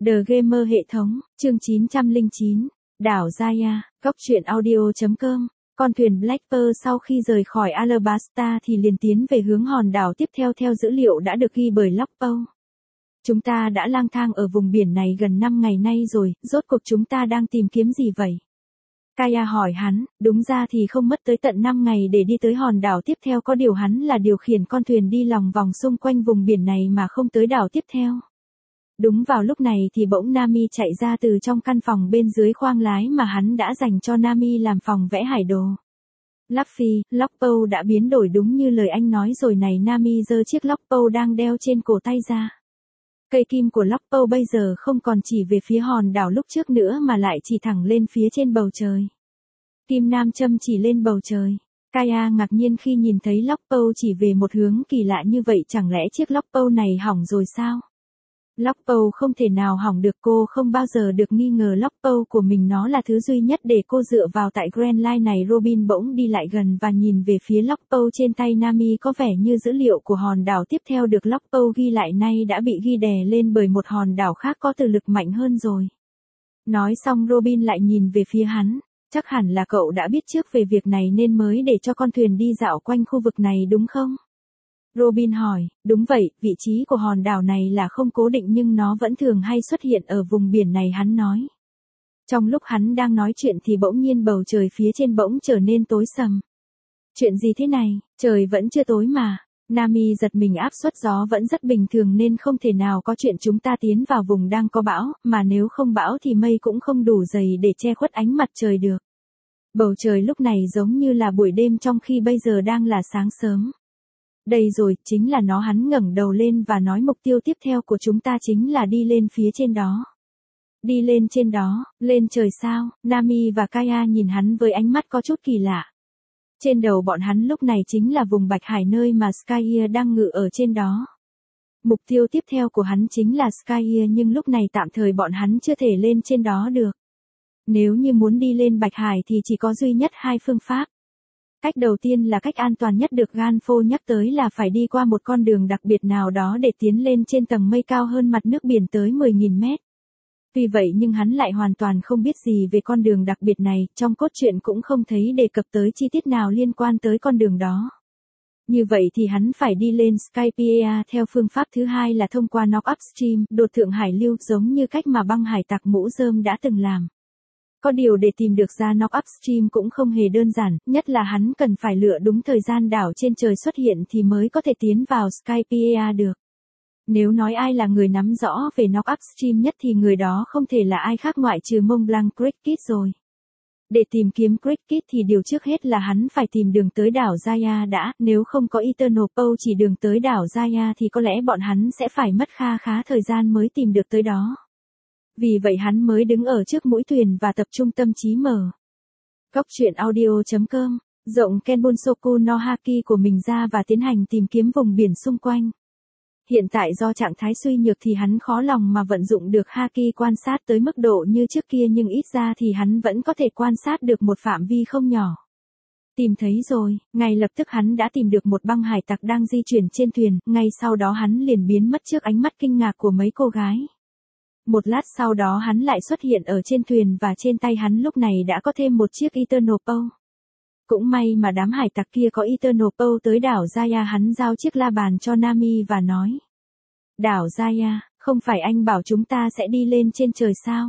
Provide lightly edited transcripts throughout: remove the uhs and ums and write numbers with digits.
The Gamer hệ thống, chương 909, đảo Jaya, góc truyện audio.com. Con thuyền Black Pearl sau khi rời khỏi Alabasta thì liền tiến về hướng hòn đảo tiếp theo theo dữ liệu đã được ghi bởi Logpool. Chúng ta đã lang thang ở vùng biển này gần 5 ngày nay rồi, rốt cuộc chúng ta đang tìm kiếm gì vậy? Kaya hỏi hắn, đúng ra thì không mất tới tận 5 ngày để đi tới hòn đảo tiếp theo, có điều hắn là điều khiển con thuyền đi lòng vòng xung quanh vùng biển này mà không tới đảo tiếp theo. Đúng vào lúc này thì bỗng Nami chạy ra từ trong căn phòng bên dưới khoang lái mà hắn đã dành cho Nami làm phòng vẽ hải đồ. Luffy, Logpool đã biến đổi đúng như lời anh nói rồi này. Nami giơ chiếc Logpool đang đeo trên cổ tay ra. Cây kim của Logpool bây giờ không còn chỉ về phía hòn đảo lúc trước nữa mà lại chỉ thẳng lên phía trên bầu trời. Kim nam châm chỉ lên bầu trời. Kaya ngạc nhiên khi nhìn thấy Logpool chỉ về một hướng kỳ lạ như vậy, chẳng lẽ chiếc Logpool này hỏng rồi sao? Logpool không thể nào hỏng được, cô không bao giờ được nghi ngờ Logpool của mình, nó là thứ duy nhất để cô dựa vào tại Grand Line này. Robin bỗng đi lại gần và nhìn về phía Logpool trên tay Nami, có vẻ như dữ liệu của hòn đảo tiếp theo được Logpool ghi lại nay đã bị ghi đè lên bởi một hòn đảo khác có từ lực mạnh hơn rồi. Nói xong Robin lại nhìn về phía hắn, chắc hẳn là cậu đã biết trước về việc này nên mới để cho con thuyền đi dạo quanh khu vực này đúng không? Robin hỏi, đúng vậy, vị trí của hòn đảo này là không cố định nhưng nó vẫn thường hay xuất hiện ở vùng biển này, hắn nói. Trong lúc hắn đang nói chuyện thì bỗng nhiên bầu trời phía trên bỗng trở nên tối sầm. Chuyện gì thế này, trời vẫn chưa tối mà. Nami giật mình, áp suất gió vẫn rất bình thường nên không thể nào có chuyện chúng ta tiến vào vùng đang có bão, mà nếu không bão thì mây cũng không đủ dày để che khuất ánh mặt trời được. Bầu trời lúc này giống như là buổi đêm trong khi bây giờ đang là sáng sớm. Đây rồi, chính là nó. Hắn ngẩng đầu lên và nói mục tiêu tiếp theo của chúng ta chính là đi lên phía trên đó. Đi lên trên đó, lên trời sao? Nami và Kaya nhìn hắn với ánh mắt có chút kỳ lạ. Trên đầu bọn hắn lúc này chính là vùng Bạch Hải nơi mà Skyr đang ngự ở trên đó. Mục tiêu tiếp theo của hắn chính là Skyr nhưng lúc này tạm thời bọn hắn chưa thể lên trên đó được. Nếu như muốn đi lên Bạch Hải thì chỉ có duy nhất hai phương pháp. Cách đầu tiên là cách an toàn nhất được Ganfo nhắc tới là phải đi qua một con đường đặc biệt nào đó để tiến lên trên tầng mây cao hơn mặt nước biển tới 10.000 mét. Vì vậy nhưng hắn lại hoàn toàn không biết gì về con đường đặc biệt này, trong cốt truyện cũng không thấy đề cập tới chi tiết nào liên quan tới con đường đó. Như vậy thì hắn phải đi lên Skypiea theo phương pháp thứ hai là thông qua Knock Upstream, đột thượng hải lưu, giống như cách mà băng hải tặc mũ rơm đã từng làm. Có điều để tìm được ra Knock Upstream cũng không hề đơn giản, nhất là hắn cần phải lựa đúng thời gian đảo trên trời xuất hiện thì mới có thể tiến vào Skypiea được. Nếu nói ai là người nắm rõ về Knock Upstream nhất thì người đó không thể là ai khác ngoại trừ Mont Blanc Cricket rồi. Để tìm kiếm Cricket thì điều trước hết là hắn phải tìm đường tới đảo Jaya đã, nếu không có Eternal Pole chỉ đường tới đảo Jaya thì có lẽ bọn hắn sẽ phải mất kha khá thời gian mới tìm được tới đó. Vì vậy hắn mới đứng ở trước mũi thuyền và tập trung tâm trí mở góc truyện audio.com, rộng Kenbunsoku no Haki của mình ra và tiến hành tìm kiếm vùng biển xung quanh. Hiện tại do trạng thái suy nhược thì hắn khó lòng mà vận dụng được Haki quan sát tới mức độ như trước kia, nhưng ít ra thì hắn vẫn có thể quan sát được một phạm vi không nhỏ. Tìm thấy rồi, ngay lập tức hắn đã tìm được một băng hải tặc đang di chuyển trên thuyền, ngay sau đó hắn liền biến mất trước ánh mắt kinh ngạc của mấy cô gái. Một lát sau đó hắn lại xuất hiện ở trên thuyền và trên tay hắn lúc này đã có thêm một chiếc Eternal Pole. Cũng may mà đám hải tặc kia có Eternal Pole tới đảo Jaya. Hắn giao chiếc la bàn cho Nami và nói. Đảo Jaya, không phải anh bảo chúng ta sẽ đi lên trên trời sao?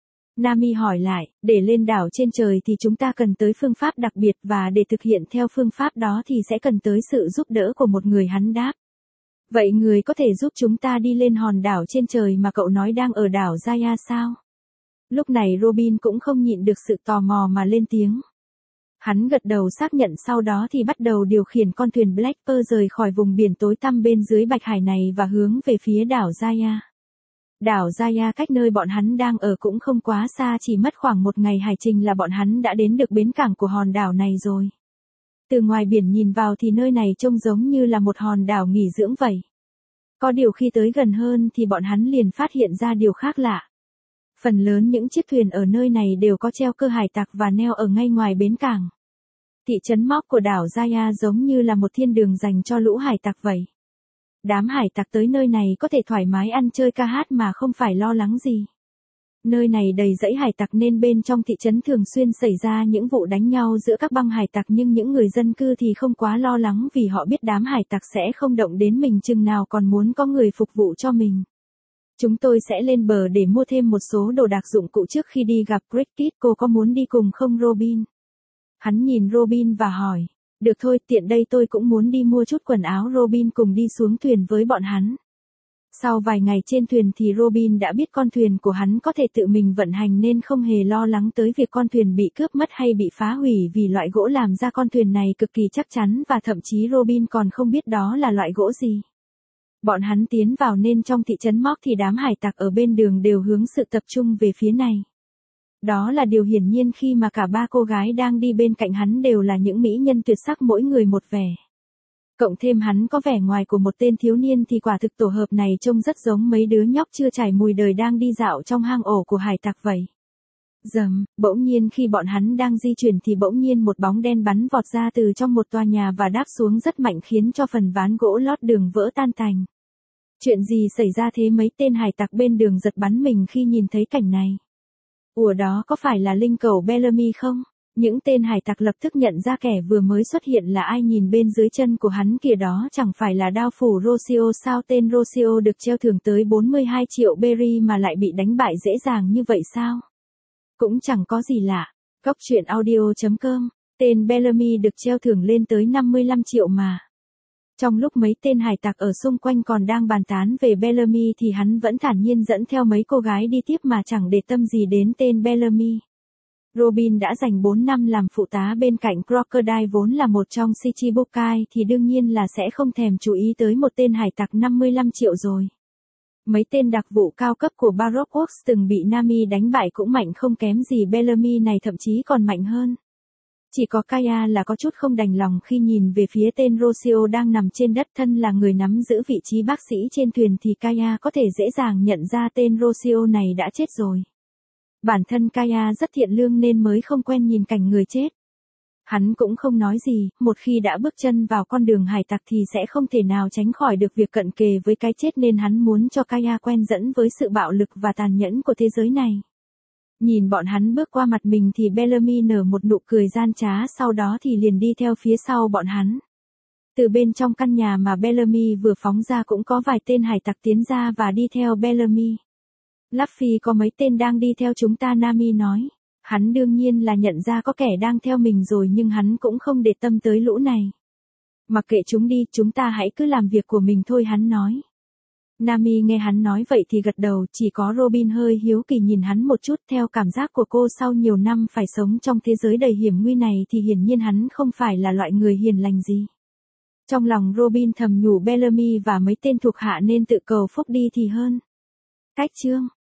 Nami hỏi lại, để lên đảo trên trời thì chúng ta cần tới phương pháp đặc biệt và để thực hiện theo phương pháp đó thì sẽ cần tới sự giúp đỡ của một người, hắn đáp. Vậy người có thể giúp chúng ta đi lên hòn đảo trên trời mà cậu nói đang ở đảo Jaya sao? Lúc này Robin cũng không nhịn được sự tò mò mà lên tiếng. Hắn gật đầu xác nhận, sau đó thì bắt đầu điều khiển con thuyền Black Pearl rời khỏi vùng biển tối tăm bên dưới Bạch Hải này và hướng về phía đảo Jaya. Đảo Jaya cách nơi bọn hắn đang ở cũng không quá xa, chỉ mất khoảng một ngày hải trình là bọn hắn đã đến được bến cảng của hòn đảo này rồi. Từ ngoài biển nhìn vào thì nơi này trông giống như là một hòn đảo nghỉ dưỡng vậy. Có điều khi tới gần hơn thì bọn hắn liền phát hiện ra điều khác lạ. Phần lớn những chiếc thuyền ở nơi này đều có treo cơ hải tặc và neo ở ngay ngoài bến cảng. Thị trấn móc của đảo Jaya giống như là một thiên đường dành cho lũ hải tặc vậy. Đám hải tặc tới nơi này có thể thoải mái ăn chơi ca hát mà không phải lo lắng gì. Nơi này đầy dãy hải tặc nên bên trong thị trấn thường xuyên xảy ra những vụ đánh nhau giữa các băng hải tặc, nhưng những người dân cư thì không quá lo lắng vì họ biết đám hải tặc sẽ không động đến mình chừng nào còn muốn có người phục vụ cho mình. Chúng tôi sẽ lên bờ để mua thêm một số đồ đạc dụng cụ trước khi đi gặp Cricket, cô có muốn đi cùng không Robin? Hắn nhìn Robin và hỏi. Được thôi, tiện đây tôi cũng muốn đi mua chút quần áo. Robin cùng đi xuống thuyền với bọn hắn. Sau vài ngày trên thuyền thì Robin đã biết con thuyền của hắn có thể tự mình vận hành nên không hề lo lắng tới việc con thuyền bị cướp mất hay bị phá hủy, vì loại gỗ làm ra con thuyền này cực kỳ chắc chắn và thậm chí Robin còn không biết đó là loại gỗ gì. Bọn hắn tiến vào nên trong thị trấn Móc thì đám hải tặc ở bên đường đều hướng sự tập trung về phía này. Đó là điều hiển nhiên khi mà cả ba cô gái đang đi bên cạnh hắn đều là những mỹ nhân tuyệt sắc, mỗi người một vẻ. Cộng thêm hắn có vẻ ngoài của một tên thiếu niên thì quả thực tổ hợp này trông rất giống mấy đứa nhóc chưa trải mùi đời đang đi dạo trong hang ổ của hải tặc vậy. Bỗng nhiên khi bọn hắn đang di chuyển thì bỗng nhiên một bóng đen bắn vọt ra từ trong một tòa nhà và đáp xuống rất mạnh khiến cho phần ván gỗ lót đường vỡ tan tành. Chuyện gì xảy ra thế? Mấy tên hải tặc bên đường giật bắn mình khi nhìn thấy cảnh này. Ủa, đó có phải là linh cẩu Bellamy không? Những tên hải tặc lập tức nhận ra kẻ vừa mới xuất hiện là ai. Nhìn bên dưới chân của hắn kìa, đó chẳng phải là đao phủ Rocio sao? Tên Rocio được treo thưởng tới 42 triệu berry mà lại bị đánh bại dễ dàng như vậy sao? Cũng chẳng có gì lạ. Góc truyện audio.com, tên Bellamy được treo thưởng lên tới 55 triệu mà. Trong lúc mấy tên hải tặc ở xung quanh còn đang bàn tán về Bellamy thì hắn vẫn thản nhiên dẫn theo mấy cô gái đi tiếp mà chẳng để tâm gì đến tên Bellamy. Robin đã dành 4 năm làm phụ tá bên cạnh Crocodile vốn là một trong Shichibukai thì đương nhiên là sẽ không thèm chú ý tới một tên hải tặc 55 triệu rồi. Mấy tên đặc vụ cao cấp của Baroque Works từng bị Nami đánh bại cũng mạnh không kém gì Bellamy này, thậm chí còn mạnh hơn. Chỉ có Kaya là có chút không đành lòng khi nhìn về phía tên Rocio đang nằm trên đất. Thân là người nắm giữ vị trí bác sĩ trên thuyền thì Kaya có thể dễ dàng nhận ra tên Rocio này đã chết rồi. Bản thân Kaya rất thiện lương nên mới không quen nhìn cảnh người chết. Hắn cũng không nói gì, một khi đã bước chân vào con đường hải tặc thì sẽ không thể nào tránh khỏi được việc cận kề với cái chết, nên hắn muốn cho Kaya quen dẫn với sự bạo lực và tàn nhẫn của thế giới này. Nhìn bọn hắn bước qua mặt mình thì Bellamy nở một nụ cười gian trá, sau đó thì liền đi theo phía sau bọn hắn. Từ bên trong căn nhà mà Bellamy vừa phóng ra cũng có vài tên hải tặc tiến ra và đi theo Bellamy. Luffy, có mấy tên đang đi theo chúng ta, Nami nói. Hắn đương nhiên là nhận ra có kẻ đang theo mình rồi nhưng hắn cũng không để tâm tới lũ này. Mặc kệ chúng đi, chúng ta hãy cứ làm việc của mình thôi, hắn nói. Nami nghe hắn nói vậy thì gật đầu, chỉ có Robin hơi hiếu kỳ nhìn hắn một chút. Theo cảm giác của cô, sau nhiều năm phải sống trong thế giới đầy hiểm nguy này thì hiển nhiên hắn không phải là loại người hiền lành gì. Trong lòng Robin thầm nhủ Bellamy và mấy tên thuộc hạ nên tự cầu phúc đi thì hơn. Cách chương